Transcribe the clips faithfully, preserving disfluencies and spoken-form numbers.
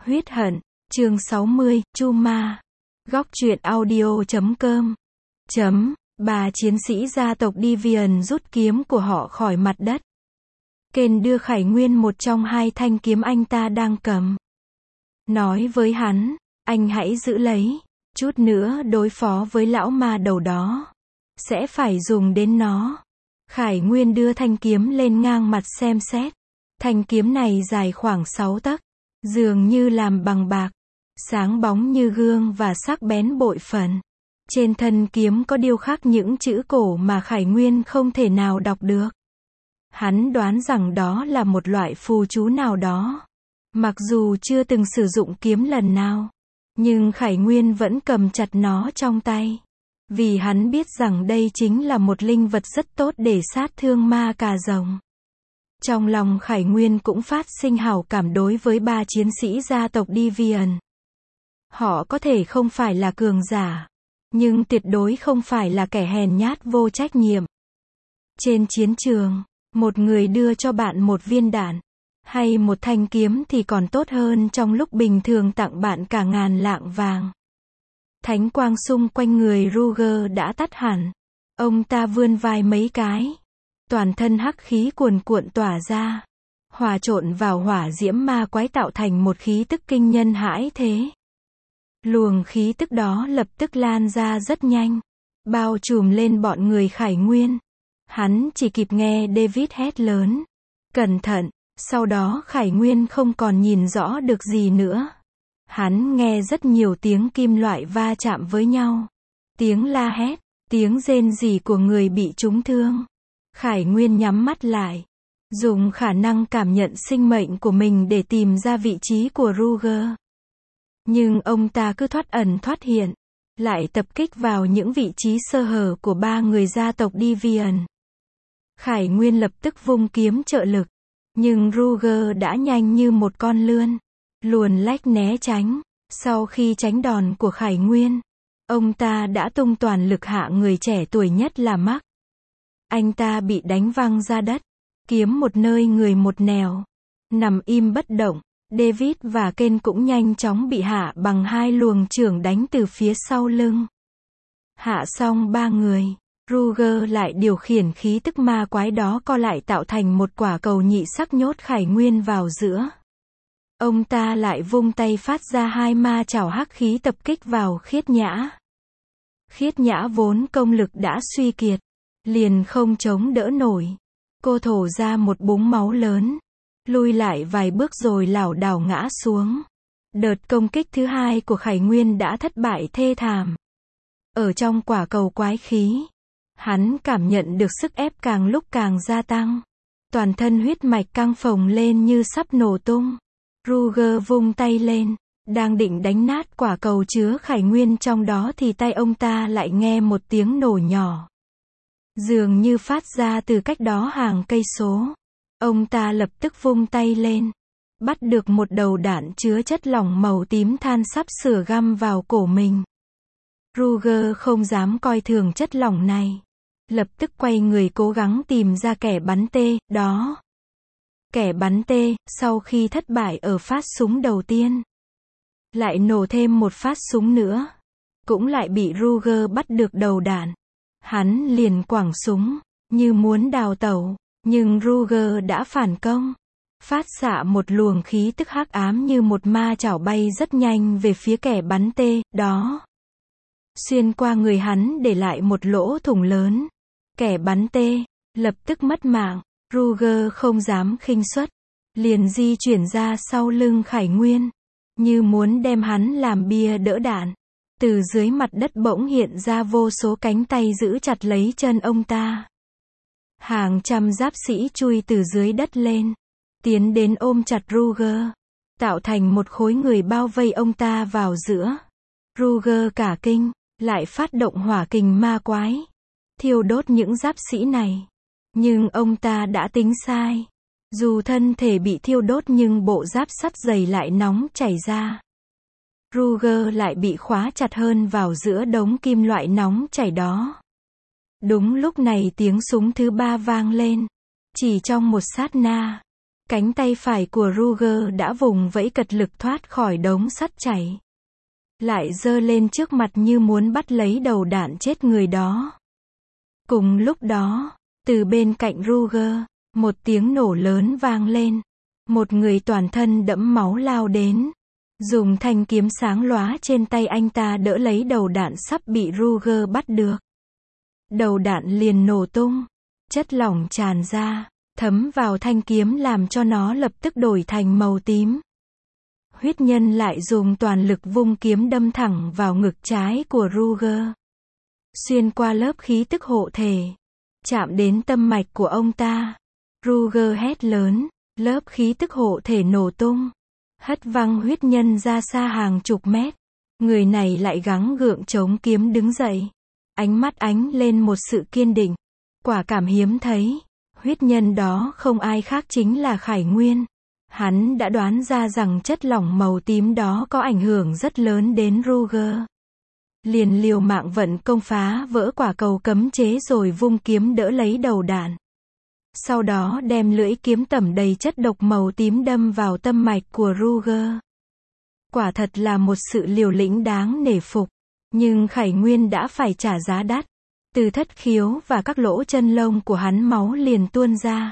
Huyết hận, chương sáu mươi, Chu Ma. Góc truyện audio chấm com. Chấm, bà chiến sĩ gia tộc Deviant rút kiếm của họ khỏi mặt đất. Kane đưa Khải Nguyên một trong hai thanh kiếm anh ta đang cầm. Nói với hắn, anh hãy giữ lấy, chút nữa đối phó với lão ma đầu đó. Sẽ phải dùng đến nó. Khải Nguyên đưa thanh kiếm lên ngang mặt xem xét. Thanh kiếm này dài khoảng sáu tấc, dường như làm bằng bạc, sáng bóng như gương và sắc bén bội phần. Trên thân kiếm có điêu khắc những chữ cổ mà Khải Nguyên không thể nào đọc được. Hắn đoán rằng đó là một loại phù chú nào đó. Mặc dù chưa từng sử dụng kiếm lần nào, nhưng Khải Nguyên vẫn cầm chặt nó trong tay. Vì hắn biết rằng đây chính là một linh vật rất tốt để sát thương ma cà rồng. Trong lòng Khải Nguyên cũng phát sinh hảo cảm đối với ba chiến sĩ gia tộc Deviant. Họ có thể không phải là cường giả, nhưng tuyệt đối không phải là kẻ hèn nhát vô trách nhiệm. Trên chiến trường, một người đưa cho bạn một viên đạn, hay một thanh kiếm thì còn tốt hơn trong lúc bình thường tặng bạn cả ngàn lạng vàng. Thánh quang xung quanh người Ruger đã tắt hẳn. Ông ta vươn vai mấy cái. Toàn thân hắc khí cuồn cuộn tỏa ra, hòa trộn vào hỏa diễm ma quái tạo thành một khí tức kinh nhân hãi thế. Luồng khí tức đó lập tức lan ra rất nhanh, bao trùm lên bọn người Khải Nguyên. Hắn chỉ kịp nghe David hét lớn, cẩn thận, sau đó Khải Nguyên không còn nhìn rõ được gì nữa. Hắn nghe rất nhiều tiếng kim loại va chạm với nhau, tiếng la hét, tiếng rên rỉ của người bị trúng thương. Khải Nguyên nhắm mắt lại, dùng khả năng cảm nhận sinh mệnh của mình để tìm ra vị trí của Ruger. Nhưng ông ta cứ thoát ẩn thoát hiện, lại tập kích vào những vị trí sơ hở của ba người gia tộc Deviant. Khải Nguyên lập tức vung kiếm trợ lực, nhưng Ruger đã nhanh như một con lươn, luồn lách né tránh. Sau khi tránh đòn của Khải Nguyên, ông ta đã tung toàn lực hạ người trẻ tuổi nhất là Mark. Anh ta bị đánh văng ra đất, kiếm một nơi người một nẻo, nằm im bất động. David và Kane cũng nhanh chóng bị hạ bằng hai luồng chưởng đánh từ phía sau lưng. Hạ xong ba người, Ruger lại điều khiển khí tức ma quái đó co lại tạo thành một quả cầu nhị sắc nhốt Khải Nguyên vào giữa. Ông ta lại vung tay phát ra hai ma chảo hắc khí tập kích vào Khiết Nhã. Khiết Nhã vốn công lực đã suy kiệt, liền không chống đỡ nổi. Cô thổ ra một búng máu lớn, lui lại vài bước rồi lảo đảo ngã xuống. Đợt công kích thứ hai của Khải Nguyên đã thất bại thê thảm. Ở trong quả cầu quái khí, hắn cảm nhận được sức ép càng lúc càng gia tăng. Toàn thân huyết mạch căng phồng lên như sắp nổ tung. Ruger vung tay lên, đang định đánh nát quả cầu chứa Khải Nguyên trong đó thì tay ông ta lại nghe một tiếng nổ nhỏ, dường như phát ra từ cách đó hàng cây số. Ông ta lập tức vung tay lên, bắt được một đầu đạn chứa chất lỏng màu tím than sắp sửa găm vào cổ mình. Ruger không dám coi thường chất lỏng này, lập tức quay người cố gắng tìm ra kẻ bắn tê đó. Kẻ bắn tê, sau khi thất bại ở phát súng đầu tiên, lại nổ thêm một phát súng nữa, cũng lại bị Ruger bắt được đầu đạn. Hắn liền quẳng súng, như muốn đào tẩu, nhưng Ruger đã phản công, phát xạ một luồng khí tức hắc ám như một ma chảo bay rất nhanh về phía kẻ bắn tê đó. Xuyên qua người hắn để lại một lỗ thủng lớn. Kẻ bắn tê lập tức mất mạng. Ruger không dám khinh suất, liền di chuyển ra sau lưng Khải Nguyên, như muốn đem hắn làm bia đỡ đạn. Từ dưới mặt đất bỗng hiện ra vô số cánh tay giữ chặt lấy chân ông ta. Hàng trăm giáp sĩ chui từ dưới đất lên, tiến đến ôm chặt Ruger, tạo thành một khối người bao vây ông ta vào giữa. Ruger cả kinh, lại phát động hỏa kình ma quái, thiêu đốt những giáp sĩ này. Nhưng ông ta đã tính sai. Dù thân thể bị thiêu đốt nhưng bộ giáp sắt dày lại nóng chảy ra. Ruger lại bị khóa chặt hơn vào giữa đống kim loại nóng chảy đó. Đúng lúc này tiếng súng thứ ba vang lên. Chỉ trong một sát na, Cánh tay phải của Ruger đã vùng vẫy cật lực thoát khỏi đống sắt chảy. Lại giơ lên trước mặt như muốn bắt lấy đầu đạn chết người đó. Cùng lúc đó, từ bên cạnh Ruger, một tiếng nổ lớn vang lên. Một người toàn thân đẫm máu lao đến. Dùng thanh kiếm sáng lóa trên tay anh ta đỡ lấy đầu đạn sắp bị Ruger bắt được. Đầu đạn liền nổ tung. Chất lỏng tràn ra, thấm vào thanh kiếm làm cho nó lập tức đổi thành màu tím. Huyết nhân lại dùng toàn lực vung kiếm đâm thẳng vào ngực trái của Ruger. Xuyên qua lớp khí tức hộ thể. Chạm đến tâm mạch của ông ta. Ruger hét lớn, lớp khí tức hộ thể nổ tung. Hất văng huyết nhân ra xa hàng chục mét. Người này lại gắng gượng chống kiếm đứng dậy. Ánh mắt ánh lên một sự kiên định. Quả cảm hiếm thấy. Huyết nhân đó không ai khác chính là Khải Nguyên. Hắn đã đoán ra rằng chất lỏng màu tím đó có ảnh hưởng rất lớn đến Ruger. Liền liều mạng vận công phá vỡ quả cầu cấm chế rồi vung kiếm đỡ lấy đầu đạn. Sau đó đem lưỡi kiếm tẩm đầy chất độc màu tím đâm vào tâm mạch của Ruger. Quả thật là một sự liều lĩnh đáng nể phục. Nhưng Khải Nguyên đã phải trả giá đắt. Từ thất khiếu và các lỗ chân lông của hắn máu liền tuôn ra.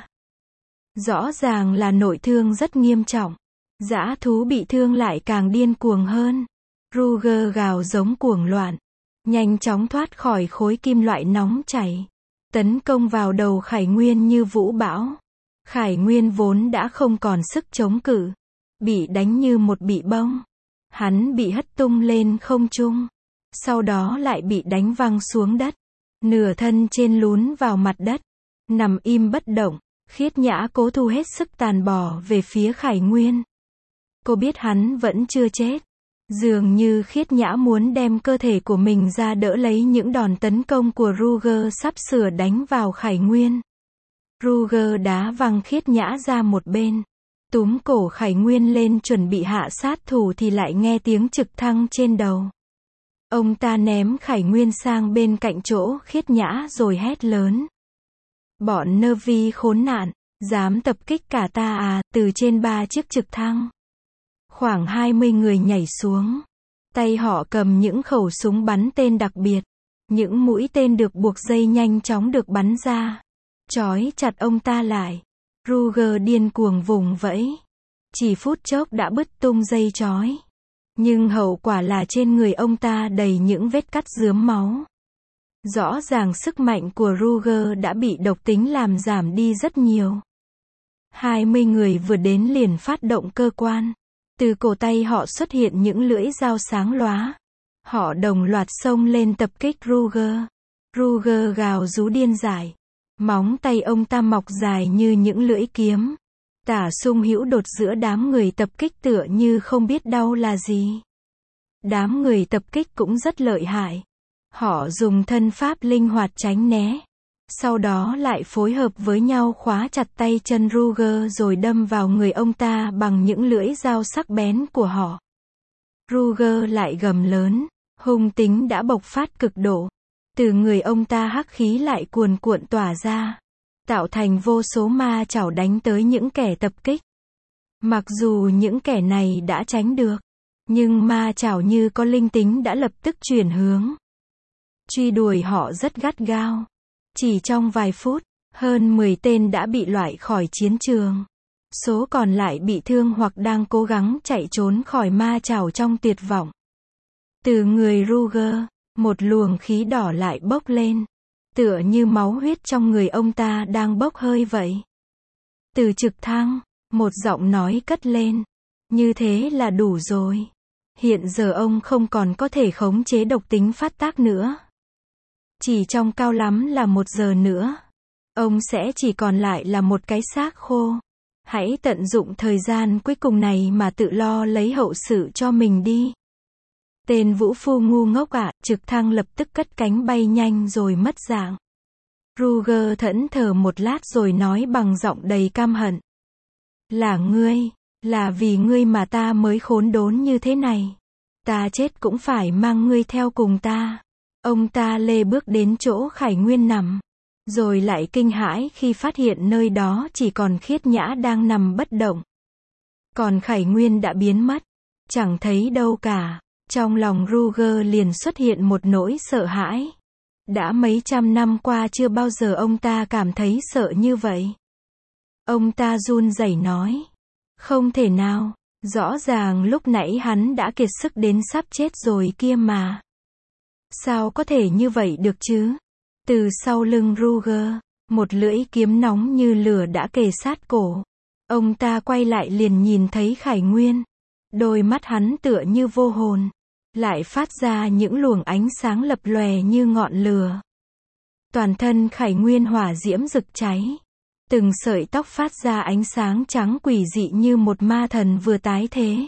Rõ ràng là nội thương rất nghiêm trọng. Dã thú bị thương lại càng điên cuồng hơn. Ruger gào giống cuồng loạn. Nhanh chóng thoát khỏi khối kim loại nóng chảy. Tấn công vào đầu Khải Nguyên như vũ bão. Khải Nguyên vốn đã không còn sức chống cự. Bị đánh như một bị bông. Hắn bị hất tung lên không trung. Sau đó lại bị đánh văng xuống đất. Nửa thân trên lún vào mặt đất. Nằm im bất động. Khiết Nhã cố thu hết sức tàn bò về phía Khải Nguyên. Cô biết hắn vẫn chưa chết. Dường như Khiết Nhã muốn đem cơ thể của mình ra đỡ lấy những đòn tấn công của Ruger sắp sửa đánh vào Khải Nguyên. Ruger đá văng Khiết Nhã ra một bên. Túm cổ Khải Nguyên lên chuẩn bị hạ sát thủ thì lại nghe tiếng trực thăng trên đầu. Ông ta ném Khải Nguyên sang bên cạnh chỗ Khiết Nhã rồi hét lớn. Bọn nơ vi khốn nạn, dám tập kích cả ta à, từ trên ba chiếc trực thăng. Khoảng hai mươi người nhảy xuống. Tay họ cầm những khẩu súng bắn tên đặc biệt. Những mũi tên được buộc dây nhanh chóng được bắn ra. Trói chặt ông ta lại. Ruger điên cuồng vùng vẫy. Chỉ phút chốc đã bứt tung dây trói. Nhưng hậu quả là trên người ông ta đầy những vết cắt rướm máu. Rõ ràng sức mạnh của Ruger đã bị độc tính làm giảm đi rất nhiều. hai mươi người vừa đến liền phát động cơ quan. Từ cổ tay họ xuất hiện những lưỡi dao sáng lóa. Họ đồng loạt xông lên tập kích Ruger. Ruger gào rú điên dại. Móng tay ông ta mọc dài như những lưỡi kiếm. Tả sung hữu đột giữa đám người tập kích tựa như không biết đau là gì. Đám người tập kích cũng rất lợi hại. Họ dùng thân pháp linh hoạt tránh né. Sau đó lại phối hợp với nhau khóa chặt tay chân Ruger rồi đâm vào người ông ta bằng những lưỡi dao sắc bén của họ. Ruger lại gầm lớn. Hung tính đã bộc phát cực độ. Từ người ông ta hắc khí lại cuồn cuộn tỏa ra. Tạo thành vô số ma chảo đánh tới những kẻ tập kích. Mặc dù những kẻ này đã tránh được. Nhưng ma chảo như có linh tính đã lập tức chuyển hướng. Truy đuổi họ rất gắt gao. Chỉ trong vài phút, hơn mười tên đã bị loại khỏi chiến trường. Số còn lại bị thương hoặc đang cố gắng chạy trốn khỏi ma chảo trong tuyệt vọng. Từ người Ruger, một luồng khí đỏ lại bốc lên. Tựa như máu huyết trong người ông ta đang bốc hơi vậy. Từ trực thăng, một giọng nói cất lên. Như thế là đủ rồi. Hiện giờ ông không còn có thể khống chế độc tính phát tác nữa. Chỉ trong cao lắm là một giờ nữa. Ông sẽ chỉ còn lại là một cái xác khô. Hãy tận dụng thời gian cuối cùng này mà tự lo lấy hậu sự cho mình đi. Tên vũ phu ngu ngốc ạ, trực thăng lập tức cất cánh bay nhanh rồi mất dạng. Ruger thẫn thờ một lát rồi nói bằng giọng đầy căm hận. Là ngươi, là vì ngươi mà ta mới khốn đốn như thế này. Ta chết cũng phải mang ngươi theo cùng ta. Ông ta lê bước đến chỗ Khải Nguyên nằm. rồi lại kinh hãi khi phát hiện nơi đó chỉ còn Khiết Nhã đang nằm bất động. Còn Khải Nguyên đã biến mất, chẳng thấy đâu cả. Trong lòng Roger liền xuất hiện một nỗi sợ hãi. Đã mấy trăm năm qua chưa bao giờ ông ta cảm thấy sợ như vậy. Ông ta run rẩy nói. Không thể nào, rõ ràng lúc nãy hắn đã kiệt sức đến sắp chết rồi kia mà. Sao có thể như vậy được chứ? Từ sau lưng Roger, một lưỡi kiếm nóng như lửa đã kề sát cổ. Ông ta quay lại liền nhìn thấy Khải Nguyên. Đôi mắt hắn tựa như vô hồn, lại phát ra những luồng ánh sáng lập lòe như ngọn lửa. Toàn thân Khải Nguyên hỏa diễm rực cháy. Từng sợi tóc phát ra ánh sáng trắng quỷ dị như một ma thần vừa tái thế.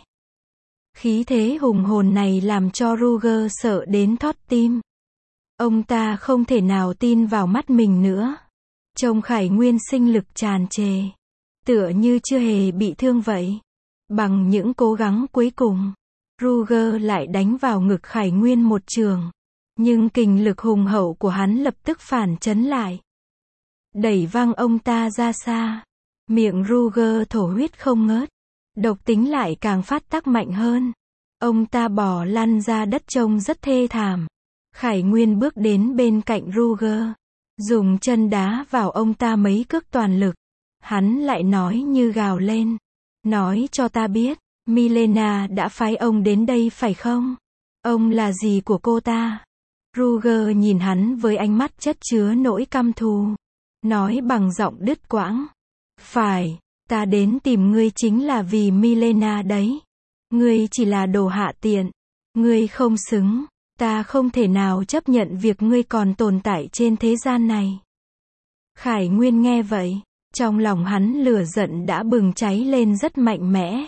Khí thế hùng hồn này làm cho Roger sợ đến thót tim. Ông ta không thể nào tin vào mắt mình nữa. Trông Khải Nguyên sinh lực tràn trề, tựa như chưa hề bị thương vậy. Bằng những cố gắng cuối cùng, Roger lại đánh vào ngực Khải Nguyên một trường. Nhưng kình lực hùng hậu của hắn lập tức phản chấn lại, đẩy văng ông ta ra xa. Miệng Roger thổ huyết không ngớt, độc tính lại càng phát tác mạnh hơn. Ông ta bò lăn ra đất trông rất thê thảm. Khải Nguyên bước đến bên cạnh Roger, dùng chân đá vào ông ta mấy cước toàn lực. Hắn lại nói như gào lên. Nói cho ta biết, Milena đã phái ông đến đây phải không? Ông là gì của cô ta? Roger nhìn hắn với ánh mắt chất chứa nỗi căm thù. Nói bằng giọng đứt quãng. Phải, ta đến tìm ngươi chính là vì Milena đấy. Ngươi chỉ là đồ hạ tiện. Ngươi không xứng. Ta không thể nào chấp nhận việc ngươi còn tồn tại trên thế gian này. Khải Nguyên nghe vậy, trong lòng hắn lửa giận đã bừng cháy lên rất mạnh mẽ.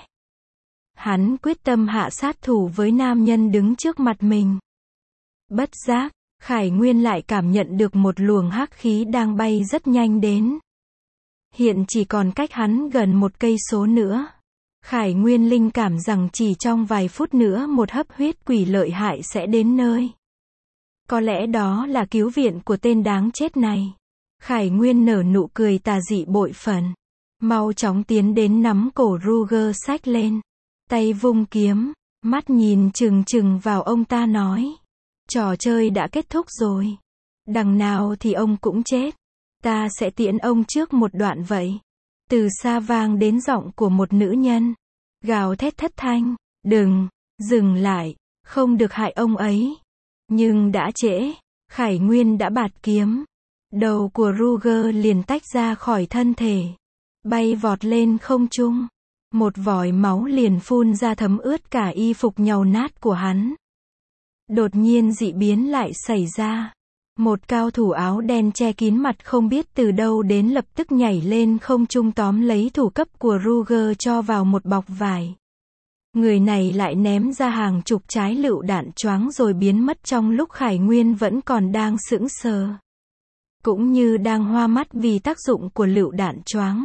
Hắn quyết tâm hạ sát thủ với nam nhân đứng trước mặt mình. Bất giác, Khải Nguyên lại cảm nhận được một luồng hắc khí đang bay rất nhanh đến. Hiện chỉ còn cách hắn gần một cây số nữa. Khải Nguyên linh cảm rằng chỉ trong vài phút nữa một hấp huyết quỷ lợi hại sẽ đến nơi. Có lẽ đó là cứu viện của tên đáng chết này. Khải Nguyên nở nụ cười tà dị bội phần. Mau chóng tiến đến nắm cổ Roger xách lên. Tay vung kiếm, mắt nhìn chừng chừng vào ông ta nói. Trò chơi đã kết thúc rồi. Đằng nào thì ông cũng chết. Ta sẽ tiễn ông trước một đoạn vậy. Từ xa vang đến giọng của một nữ nhân. Gào thét thất thanh. Đừng, dừng lại, không được hại ông ấy. Nhưng đã trễ, Khải Nguyên đã bạt kiếm. Đầu của Roger liền tách ra khỏi thân thể. Bay vọt lên không trung. Một vòi máu liền phun ra thấm ướt cả y phục nhàu nát của hắn. Đột nhiên dị biến lại xảy ra. Một cao thủ áo đen che kín mặt không biết từ đâu đến lập tức nhảy lên không trung tóm lấy thủ cấp của Roger cho vào một bọc vải. Người này lại ném ra hàng chục trái lựu đạn choáng rồi biến mất trong lúc Khải Nguyên vẫn còn đang sững sờ. Cũng như đang hoa mắt vì tác dụng của lựu đạn choáng.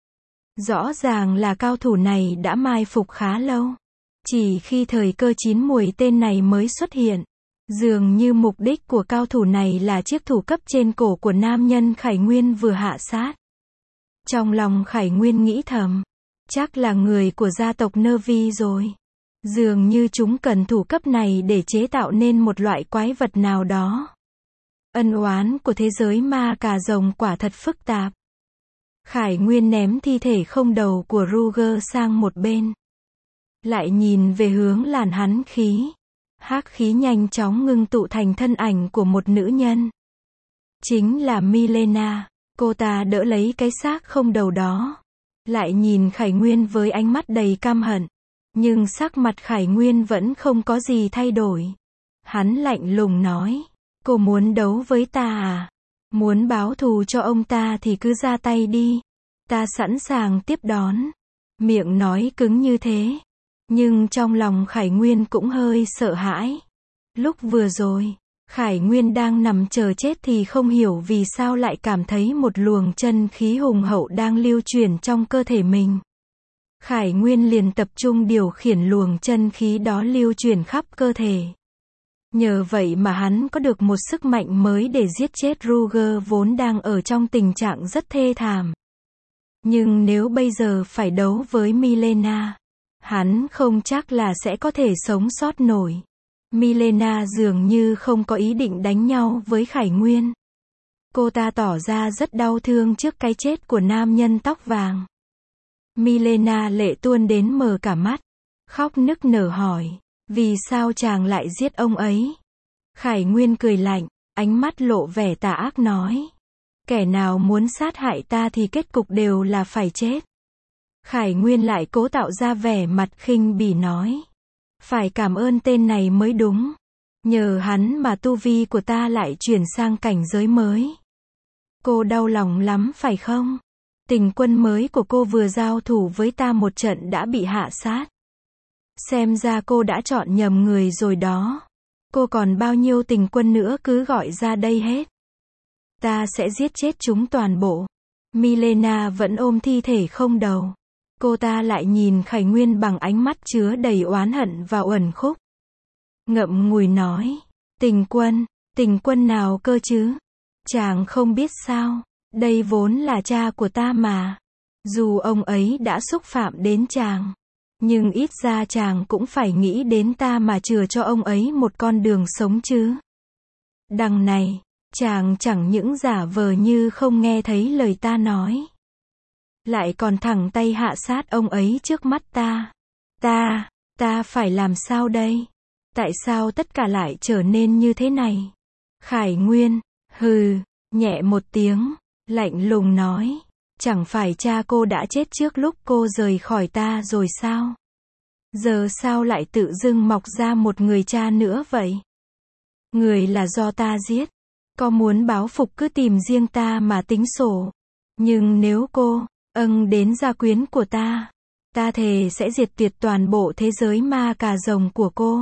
Rõ ràng là cao thủ này đã mai phục khá lâu. Chỉ khi thời cơ chín muồi tên này mới xuất hiện. Dường như mục đích của cao thủ này là chiếc thủ cấp trên cổ của nam nhân Khải Nguyên vừa hạ sát. Trong lòng Khải Nguyên nghĩ thầm. Chắc là người của gia tộc Nervi rồi. Dường như chúng cần thủ cấp này để chế tạo nên một loại quái vật nào đó. Ân oán của thế giới ma cà rồng quả thật phức tạp. Khải Nguyên ném thi thể không đầu của Roger sang một bên. Lại nhìn về hướng làn hắn khí. Hắc khí nhanh chóng ngưng tụ thành thân ảnh của một nữ nhân. Chính là Milena. Cô ta đỡ lấy cái xác không đầu đó. Lại nhìn Khải Nguyên với ánh mắt đầy căm hận. Nhưng sắc mặt Khải Nguyên vẫn không có gì thay đổi. Hắn lạnh lùng nói. Cô muốn đấu với ta à? Muốn báo thù cho ông ta thì cứ ra tay đi. Ta sẵn sàng tiếp đón. Miệng nói cứng như thế. Nhưng trong lòng Khải Nguyên cũng hơi sợ hãi. Lúc vừa rồi, Khải Nguyên đang nằm chờ chết thì không hiểu vì sao lại cảm thấy một luồng chân khí hùng hậu đang lưu chuyển trong cơ thể mình. Khải Nguyên liền tập trung điều khiển luồng chân khí đó lưu chuyển khắp cơ thể. Nhờ vậy mà hắn có được một sức mạnh mới để giết chết Roger vốn đang ở trong tình trạng rất thê thảm. Nhưng nếu bây giờ phải đấu với Milena, hắn không chắc là sẽ có thể sống sót nổi. Milena dường như không có ý định đánh nhau với Khải Nguyên. Cô ta tỏ ra rất đau thương trước cái chết của nam nhân tóc vàng. Milena lệ tuôn đến mờ cả mắt, khóc nức nở hỏi, vì sao chàng lại giết ông ấy? Khải Nguyên cười lạnh, ánh mắt lộ vẻ tà ác nói, kẻ nào muốn sát hại ta thì kết cục đều là phải chết. Khải Nguyên lại cố tạo ra vẻ mặt khinh bỉ nói, phải cảm ơn tên này mới đúng. Nhờ hắn mà tu vi của ta lại chuyển sang cảnh giới mới. Cô đau lòng lắm phải không? Tình quân mới của cô vừa giao thủ với ta một trận đã bị hạ sát. Xem ra cô đã chọn nhầm người rồi đó. Cô còn bao nhiêu tình quân nữa cứ gọi ra đây hết. Ta sẽ giết chết chúng toàn bộ. Milena vẫn ôm thi thể không đầu. Cô ta lại nhìn Khải Nguyên bằng ánh mắt chứa đầy oán hận và uẩn khúc. Ngậm ngùi nói, tình quân, tình quân nào cơ chứ? Chàng không biết sao, đây vốn là cha của ta mà. Dù ông ấy đã xúc phạm đến chàng, nhưng ít ra chàng cũng phải nghĩ đến ta mà chừa cho ông ấy một con đường sống chứ. Đằng này, chàng chẳng những giả vờ như không nghe thấy lời ta nói, lại còn thẳng tay hạ sát ông ấy trước mắt ta. Ta, ta phải làm sao đây? Tại sao tất cả lại trở nên như thế này? Khải Nguyên, hừ, nhẹ một tiếng, lạnh lùng nói, chẳng phải cha cô đã chết trước lúc cô rời khỏi ta rồi sao? Giờ sao lại tự dưng mọc ra một người cha nữa vậy? Người là do ta giết, có muốn báo phục cứ tìm riêng ta mà tính sổ. Nhưng nếu cô âng đến gia quyến của ta, ta thề sẽ diệt tuyệt toàn bộ thế giới ma cà rồng của cô.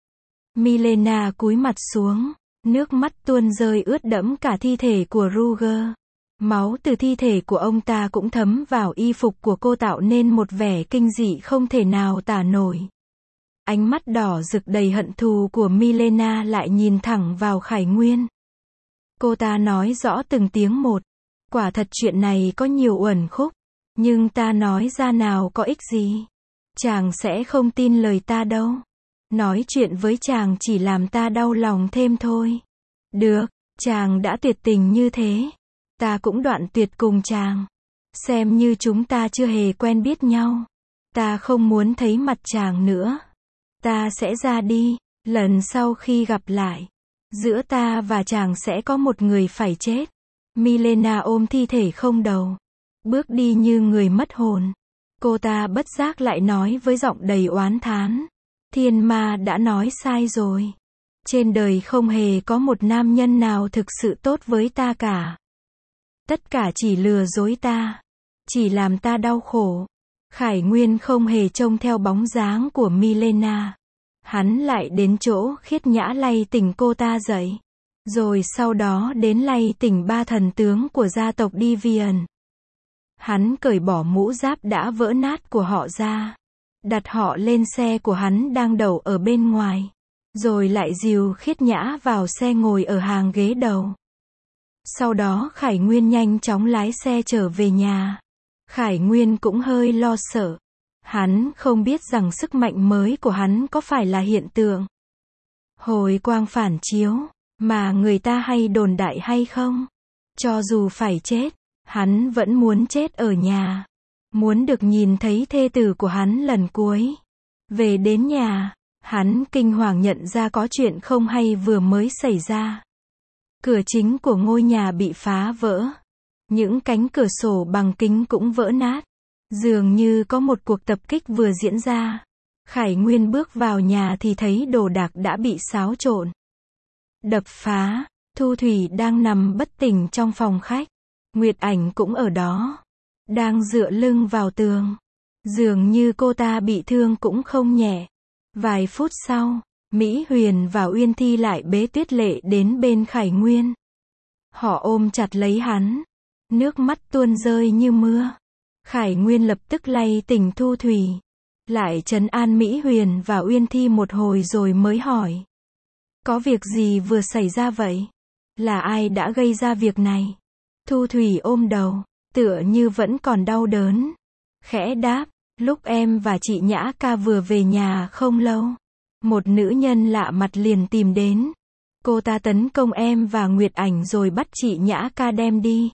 Milena cúi mặt xuống, nước mắt tuôn rơi ướt đẫm cả thi thể của Roger. Máu từ thi thể của ông ta cũng thấm vào y phục của cô tạo nên một vẻ kinh dị không thể nào tả nổi. Ánh mắt đỏ rực đầy hận thù của Milena lại nhìn thẳng vào Khải Nguyên. Cô ta nói rõ từng tiếng một, quả thật chuyện này có nhiều uẩn khúc, nhưng ta nói ra nào có ích gì. Chàng sẽ không tin lời ta đâu. Nói chuyện với chàng chỉ làm ta đau lòng thêm thôi. Được, chàng đã tuyệt tình như thế, ta cũng đoạn tuyệt cùng chàng. Xem như chúng ta chưa hề quen biết nhau. Ta không muốn thấy mặt chàng nữa. Ta sẽ ra đi, lần sau khi gặp lại, giữa ta và chàng sẽ có một người phải chết. Milena ôm thi thể không đầu, bước đi như người mất hồn. Cô ta bất giác lại nói với giọng đầy oán thán, thiên ma đã nói sai rồi. Trên đời không hề có một nam nhân nào thực sự tốt với ta cả. Tất cả chỉ lừa dối ta, chỉ làm ta đau khổ. Khải Nguyên không hề trông theo bóng dáng của Milena. Hắn lại đến chỗ Khiết Nhã lay tỉnh cô ta dậy. Rồi sau đó đến lay tỉnh ba thần tướng của gia tộc Deviant. Hắn cởi bỏ mũ giáp đã vỡ nát của họ ra, đặt họ lên xe của hắn đang đậu ở bên ngoài, rồi lại dìu Khiết Nhã vào xe ngồi ở hàng ghế đầu. Sau đó Khải Nguyên nhanh chóng lái xe trở về nhà. Khải Nguyên cũng hơi lo sợ. Hắn không biết rằng sức mạnh mới của hắn có phải là hiện tượng hồi quang phản chiếu mà người ta hay đồn đại hay không. Cho dù phải chết, hắn vẫn muốn chết ở nhà, muốn được nhìn thấy thê tử của hắn lần cuối. Về đến nhà, hắn kinh hoàng nhận ra có chuyện không hay vừa mới xảy ra. Cửa chính của ngôi nhà bị phá vỡ, những cánh cửa sổ bằng kính cũng vỡ nát. Dường như có một cuộc tập kích vừa diễn ra. Khải Nguyên bước vào nhà thì thấy đồ đạc đã bị xáo trộn, đập phá. Thu Thủy đang nằm bất tỉnh trong phòng khách. Nguyệt Ảnh cũng ở đó, đang dựa lưng vào tường. Dường như cô ta bị thương cũng không nhẹ. Vài phút sau, Mỹ Huyền và Uyên Thi lại bế Tuyết Lệ đến bên Khải Nguyên. Họ ôm chặt lấy hắn, nước mắt tuôn rơi như mưa. Khải Nguyên lập tức lay tỉnh Thu Thủy, lại trấn an Mỹ Huyền và Uyên Thi một hồi rồi mới hỏi. Có việc gì vừa xảy ra vậy? Là ai đã gây ra việc này? Thu Thủy ôm đầu, tựa như vẫn còn đau đớn. Khẽ đáp, lúc em và chị Nhã Ca vừa về nhà không lâu, một nữ nhân lạ mặt liền tìm đến. Cô ta tấn công em và Nguyệt Ảnh rồi bắt chị Nhã Ca đem đi.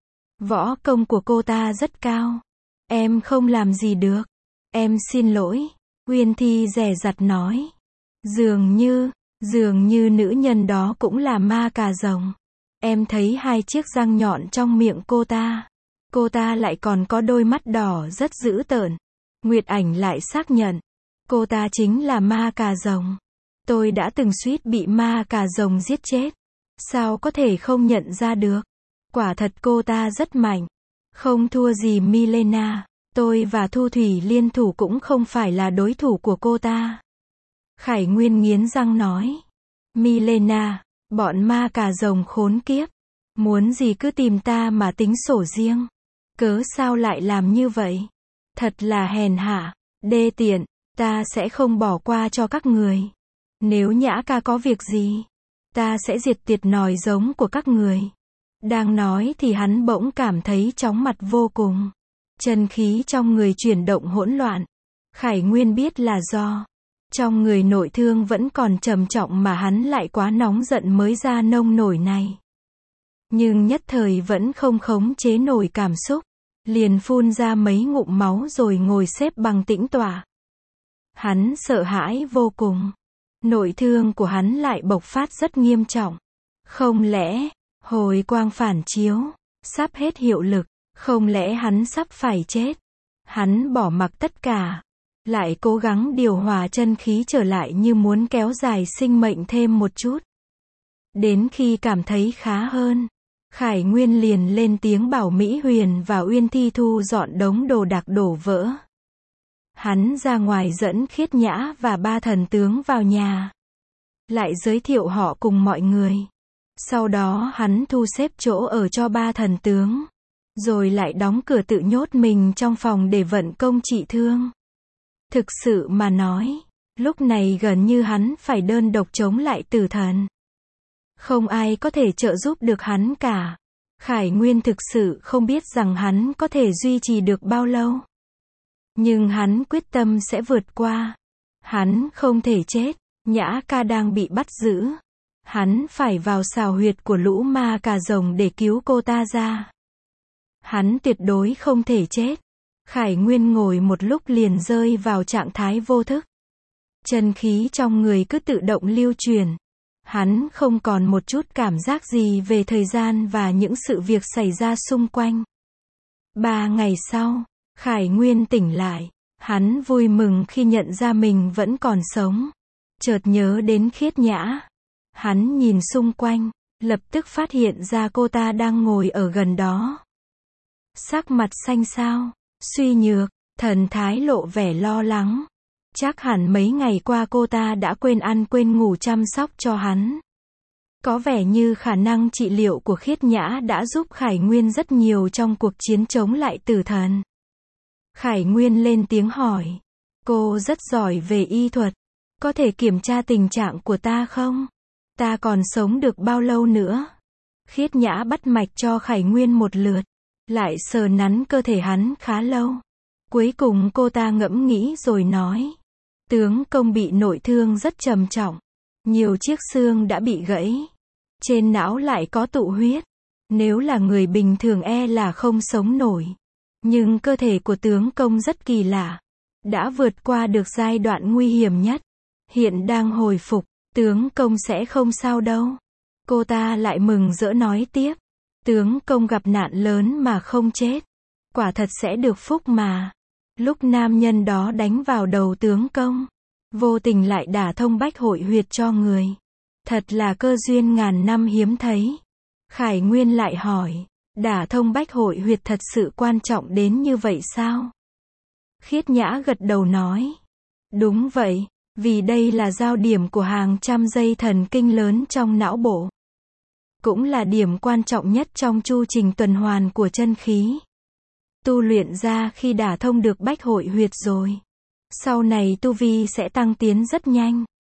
Võ công của cô ta rất cao. Em không làm gì được. Em xin lỗi. Uyên Thi dè dặt nói. Dường như, dường như nữ nhân đó cũng là ma cà rồng. Em thấy hai chiếc răng nhọn trong miệng cô ta. Cô ta lại còn có đôi mắt đỏ rất dữ tợn. Nguyệt Ảnh lại xác nhận. Cô ta chính là ma cà rồng. Tôi đã từng suýt bị ma cà rồng giết chết. Sao có thể không nhận ra được? Quả thật cô ta rất mạnh. Không thua gì Milena. Tôi và Thu Thủy liên thủ cũng không phải là đối thủ của cô ta. Khải Nguyên nghiến răng nói. Milena, bọn ma cà rồng khốn kiếp. Muốn gì cứ tìm ta mà tính sổ riêng. Cớ sao lại làm như vậy? Thật là hèn hạ, đê tiện, ta sẽ không bỏ qua cho các người. Nếu Nhã Ca có việc gì, ta sẽ diệt tiệt nòi giống của các người. Đang nói thì hắn bỗng cảm thấy chóng mặt vô cùng. Chân khí trong người chuyển động hỗn loạn. Khải Nguyên biết là do trong người nội thương vẫn còn trầm trọng mà hắn lại quá nóng giận mới ra nông nổi này. Nhưng nhất thời vẫn không khống chế nổi cảm xúc. Liền phun ra mấy ngụm máu rồi ngồi xếp bằng tĩnh tọa. Hắn sợ hãi vô cùng. Nội thương của hắn lại bộc phát rất nghiêm trọng. Không lẽ, hồi quang phản chiếu, sắp hết hiệu lực, không lẽ hắn sắp phải chết? Hắn bỏ mặc tất cả, lại cố gắng điều hòa chân khí trở lại như muốn kéo dài sinh mệnh thêm một chút. Đến khi cảm thấy khá hơn, Khải Nguyên liền lên tiếng bảo Mỹ Huyền và Uyên Thi thu dọn đống đồ đạc đổ vỡ. Hắn ra ngoài dẫn Khiết Nhã và ba thần tướng vào nhà. Lại giới thiệu họ cùng mọi người. Sau đó hắn thu xếp chỗ ở cho ba thần tướng. Rồi lại đóng cửa tự nhốt mình trong phòng để vận công trị thương. Thực sự mà nói, lúc này gần như hắn phải đơn độc chống lại tử thần. Không ai có thể trợ giúp được hắn cả. Khải Nguyên thực sự không biết rằng hắn có thể duy trì được bao lâu. Nhưng hắn quyết tâm sẽ vượt qua. Hắn không thể chết. Nhã Ca đang bị bắt giữ. Hắn phải vào xào huyệt của lũ ma cà rồng để cứu cô ta ra. Hắn tuyệt đối không thể chết. Khải Nguyên ngồi một lúc liền rơi vào trạng thái vô thức. Chân khí trong người cứ tự động lưu truyền. Hắn không còn một chút cảm giác gì về thời gian và những sự việc xảy ra xung quanh. Ba ngày sau, Khải Nguyên tỉnh lại. Hắn vui mừng khi nhận ra mình vẫn còn sống. Chợt nhớ đến Khiết Nhã. Hắn nhìn xung quanh, lập tức phát hiện ra cô ta đang ngồi ở gần đó. Sắc mặt xanh xao, suy nhược, thần thái lộ vẻ lo lắng. Chắc hẳn mấy ngày qua cô ta đã quên ăn quên ngủ chăm sóc cho hắn. Có vẻ như khả năng trị liệu của Khiết Nhã đã giúp Khải Nguyên rất nhiều trong cuộc chiến chống lại tử thần. Khải Nguyên lên tiếng hỏi. Cô rất giỏi về y thuật. Có thể kiểm tra tình trạng của ta không? Ta còn sống được bao lâu nữa? Khiết Nhã bắt mạch cho Khải Nguyên một lượt. Lại sờ nắn cơ thể hắn khá lâu. Cuối cùng cô ta ngẫm nghĩ rồi nói. Tướng công bị nội thương rất trầm trọng. Nhiều chiếc xương đã bị gãy. Trên não lại có tụ huyết. Nếu là người bình thường e là không sống nổi. Nhưng cơ thể của tướng công rất kỳ lạ. Đã vượt qua được giai đoạn nguy hiểm nhất. Hiện đang hồi phục. Tướng công sẽ không sao đâu. Cô ta lại mừng rỡ nói tiếp. Tướng công gặp nạn lớn mà không chết. Quả thật sẽ được phúc mà. Lúc nam nhân đó đánh vào đầu tướng công. Vô tình lại đả thông bách hội huyệt cho người. Thật là cơ duyên ngàn năm hiếm thấy. Khải Nguyên lại hỏi. Đả thông bách hội huyệt thật sự quan trọng đến như vậy sao? Khiết Nhã gật đầu nói. Đúng vậy. Vì đây là giao điểm của hàng trăm dây thần kinh lớn trong não bộ. Cũng là điểm quan trọng nhất trong chu trình tuần hoàn của chân khí. Tu luyện ra khi đả thông được bách hội huyệt rồi. Sau này tu vi sẽ tăng tiến rất nhanh.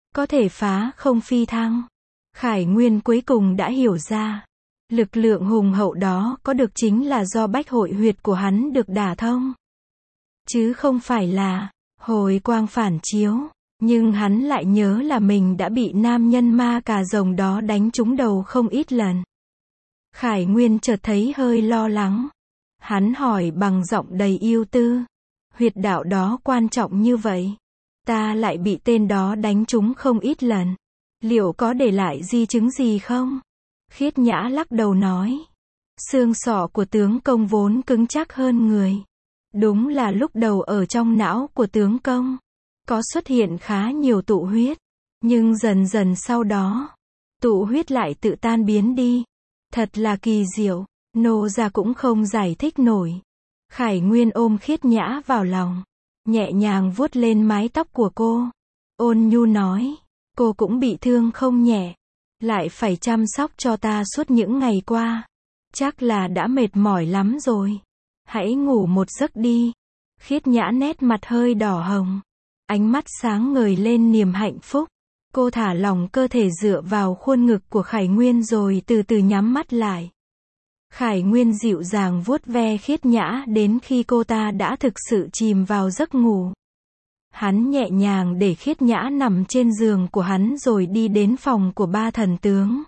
có thể phá không phi thăng. Khải Nguyên cuối cùng đã hiểu ra. Lực lượng hùng hậu đó có được chính là do bách hội huyệt của hắn được đả thông. Chứ không phải là hồi quang phản chiếu. Nhưng hắn lại nhớ là mình đã bị nam nhân ma cà rồng đó đánh trúng đầu không ít lần. Khải Nguyên chợt thấy hơi lo lắng. Hắn hỏi bằng giọng đầy ưu tư. Huyệt đạo đó quan trọng như vậy. Ta lại bị tên đó đánh trúng không ít lần. Liệu có để lại di chứng gì không? Khiết Nhã lắc đầu nói. Xương sọ của tướng công vốn cứng chắc hơn người. Đúng là lúc đầu ở trong não của tướng công có xuất hiện khá nhiều tụ huyết. Nhưng dần dần sau đó, tụ huyết lại tự tan biến đi. Thật là kỳ diệu, nô gia cũng không giải thích nổi. Khải Nguyên ôm Khiết Nhã vào lòng, nhẹ nhàng vuốt lên mái tóc của cô. Ôn nhu nói, cô cũng bị thương không nhẹ, lại phải chăm sóc cho ta suốt những ngày qua. Chắc là đã mệt mỏi lắm rồi. Hãy ngủ một giấc đi. Khiết Nhã nét mặt hơi đỏ hồng, ánh mắt sáng ngời lên niềm hạnh phúc. Cô thả lỏng cơ thể dựa vào khuôn ngực của Khải Nguyên rồi từ từ nhắm mắt lại. Khải Nguyên dịu dàng vuốt ve Khiết Nhã đến khi cô ta đã thực sự chìm vào giấc ngủ. Hắn nhẹ nhàng để Khiết Nhã nằm trên giường của hắn rồi đi đến phòng của ba thần tướng.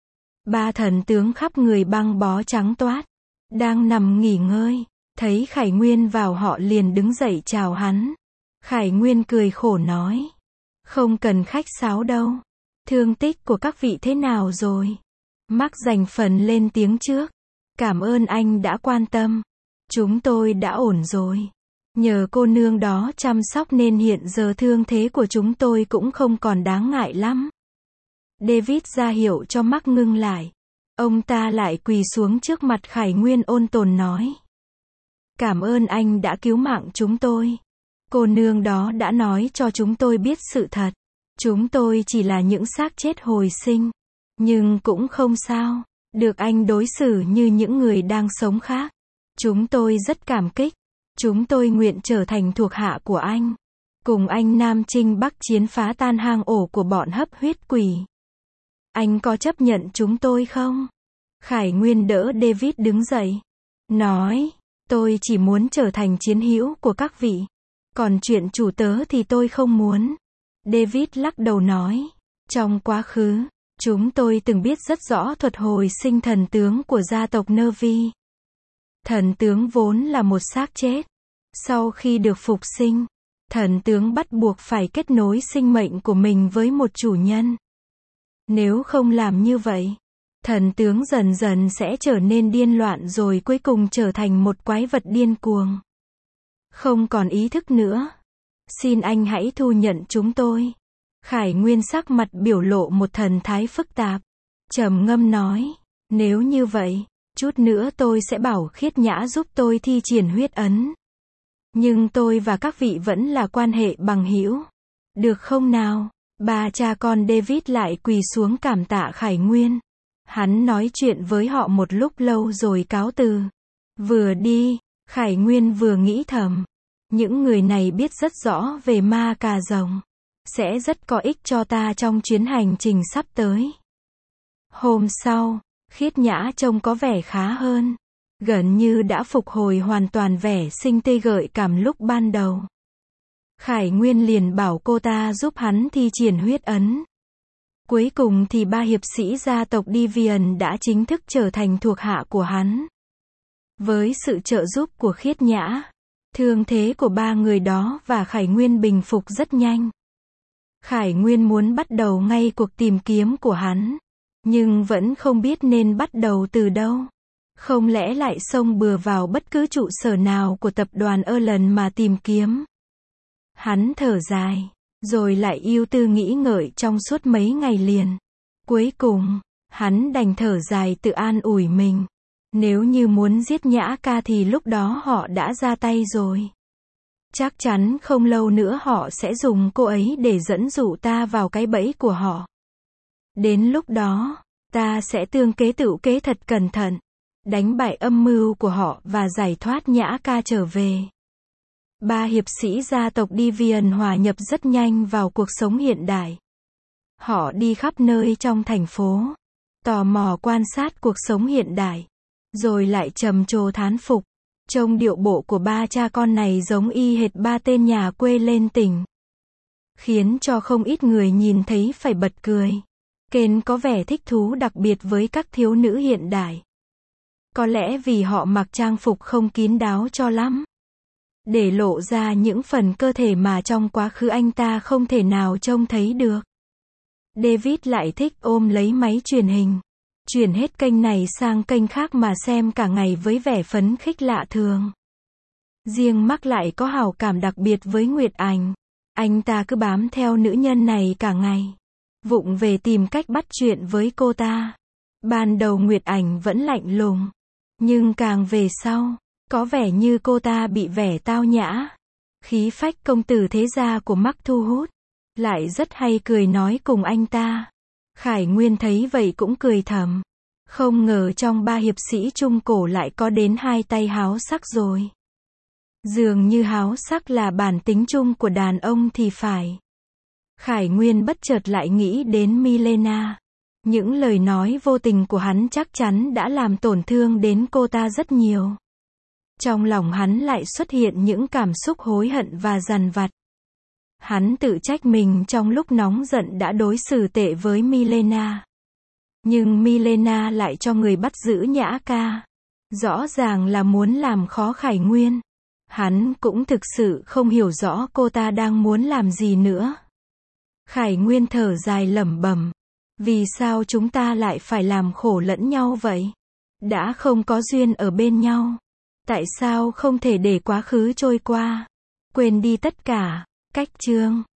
Ba thần tướng khắp người băng bó trắng toát, đang nằm nghỉ ngơi. Thấy Khải Nguyên vào họ liền đứng dậy chào hắn. Khải Nguyên cười khổ nói. Không cần khách sáo đâu. Thương tích của các vị thế nào rồi? Mark dành phần lên tiếng trước. Cảm ơn anh đã quan tâm. Chúng tôi đã ổn rồi. Nhờ cô nương đó chăm sóc nên hiện giờ thương thế của chúng tôi cũng không còn đáng ngại lắm. David ra hiệu cho Mark ngưng lại. Ông ta lại quỳ xuống trước mặt Khải Nguyên ôn tồn nói. Cảm ơn anh đã cứu mạng chúng tôi. Cô nương đó đã nói cho chúng tôi biết sự thật. Chúng tôi chỉ là những xác chết hồi sinh. Nhưng cũng không sao. Được anh đối xử như những người đang sống khác. Chúng tôi rất cảm kích. Chúng tôi nguyện trở thành thuộc hạ của anh. Cùng anh Nam Chinh Bắc chiến phá tan hang ổ của bọn hấp huyết quỷ. Anh có chấp nhận chúng tôi không? Khải Nguyên đỡ David đứng dậy. Nói, tôi chỉ muốn trở thành chiến hữu của các vị. Còn chuyện chủ tớ thì tôi không muốn. David lắc đầu nói. Trong quá khứ, chúng tôi từng biết rất rõ thuật hồi sinh thần tướng của gia tộc Nervi. Thần tướng vốn là một xác chết. Sau khi được phục sinh, thần tướng bắt buộc phải kết nối sinh mệnh của mình với một chủ nhân. Nếu không làm như vậy, thần tướng dần dần sẽ trở nên điên loạn rồi cuối cùng trở thành một quái vật điên cuồng. Không còn ý thức nữa. Xin anh hãy thu nhận chúng tôi. Khải Nguyên sắc mặt biểu lộ một thần thái phức tạp. Trầm ngâm nói, nếu như vậy, chút nữa tôi sẽ bảo Khiết Nhã giúp tôi thi triển huyết ấn. Nhưng tôi và các vị vẫn là quan hệ bằng hữu. Được không nào? Ba cha con David lại quỳ xuống cảm tạ Khải Nguyên. Hắn nói chuyện với họ một lúc lâu rồi cáo từ. Vừa đi, Khải Nguyên vừa nghĩ thầm. Những người này biết rất rõ về ma cà rồng. Sẽ rất có ích cho ta trong chuyến hành trình sắp tới. Hôm sau, Khiết Nhã trông có vẻ khá hơn. Gần như đã phục hồi hoàn toàn vẻ sinh tê gợi cảm lúc ban đầu. Khải Nguyên liền bảo cô ta giúp hắn thi triển huyết ấn. Cuối cùng thì ba hiệp sĩ gia tộc Deviant đã chính thức trở thành thuộc hạ của hắn. Với sự trợ giúp của Khiết Nhã, thương thế của ba người đó và Khải Nguyên bình phục rất nhanh. Khải Nguyên muốn bắt đầu ngay cuộc tìm kiếm của hắn, nhưng vẫn không biết nên bắt đầu từ đâu. Không lẽ lại xông bừa vào bất cứ trụ sở nào của tập đoàn Erlen mà tìm kiếm. Hắn thở dài, rồi lại ưu tư nghĩ ngợi trong suốt mấy ngày liền. Cuối cùng, hắn đành thở dài tự an ủi mình. Nếu như muốn giết Nhã ca thì lúc đó họ đã ra tay rồi. Chắc chắn không lâu nữa họ sẽ dùng cô ấy để dẫn dụ ta vào cái bẫy của họ. Đến lúc đó, ta sẽ tương kế tựu kế thật cẩn thận, đánh bại âm mưu của họ và giải thoát Nhã ca trở về. Ba hiệp sĩ gia tộc Deviant hòa nhập rất nhanh vào cuộc sống hiện đại. Họ đi khắp nơi trong thành phố, tò mò quan sát cuộc sống hiện đại, rồi lại trầm trồ thán phục. Trông điệu bộ của ba cha con này giống y hệt ba tên nhà quê lên tỉnh, khiến cho không ít người nhìn thấy phải bật cười. Ken có vẻ thích thú đặc biệt với các thiếu nữ hiện đại. Có lẽ vì họ mặc trang phục không kín đáo cho lắm, để lộ ra những phần cơ thể mà trong quá khứ anh ta không thể nào trông thấy được. David lại thích ôm lấy máy truyền hình, chuyển hết kênh này sang kênh khác mà xem cả ngày với vẻ phấn khích lạ thường. Riêng Mark lại có hảo cảm đặc biệt với Nguyệt Ảnh. Anh ta cứ bám theo nữ nhân này cả ngày, vụng về tìm cách bắt chuyện với cô ta. Ban đầu Nguyệt Ảnh vẫn lạnh lùng, nhưng càng về sau, có vẻ như cô ta bị vẻ tao nhã, khí phách công tử thế gia của Mark thu hút, lại rất hay cười nói cùng anh ta. Khải Nguyên thấy vậy cũng cười thầm, không ngờ trong ba hiệp sĩ trung cổ lại có đến hai tay háo sắc rồi. Dường như háo sắc là bản tính chung của đàn ông thì phải. Khải Nguyên bất chợt lại nghĩ đến Milena. Những lời nói vô tình của hắn chắc chắn đã làm tổn thương đến cô ta rất nhiều. Trong lòng hắn lại xuất hiện những cảm xúc hối hận và dằn vặt. Hắn tự trách mình trong lúc nóng giận đã đối xử tệ với Milena. Nhưng Milena lại cho người bắt giữ Nhã Ca. Rõ ràng là muốn làm khó Khải Nguyên. Hắn cũng thực sự không hiểu rõ cô ta đang muốn làm gì nữa. Khải Nguyên thở dài lẩm bẩm. Vì sao chúng ta lại phải làm khổ lẫn nhau vậy? Đã không có duyên ở bên nhau. Tại sao không thể để quá khứ trôi qua? Quên đi tất cả. Cách chương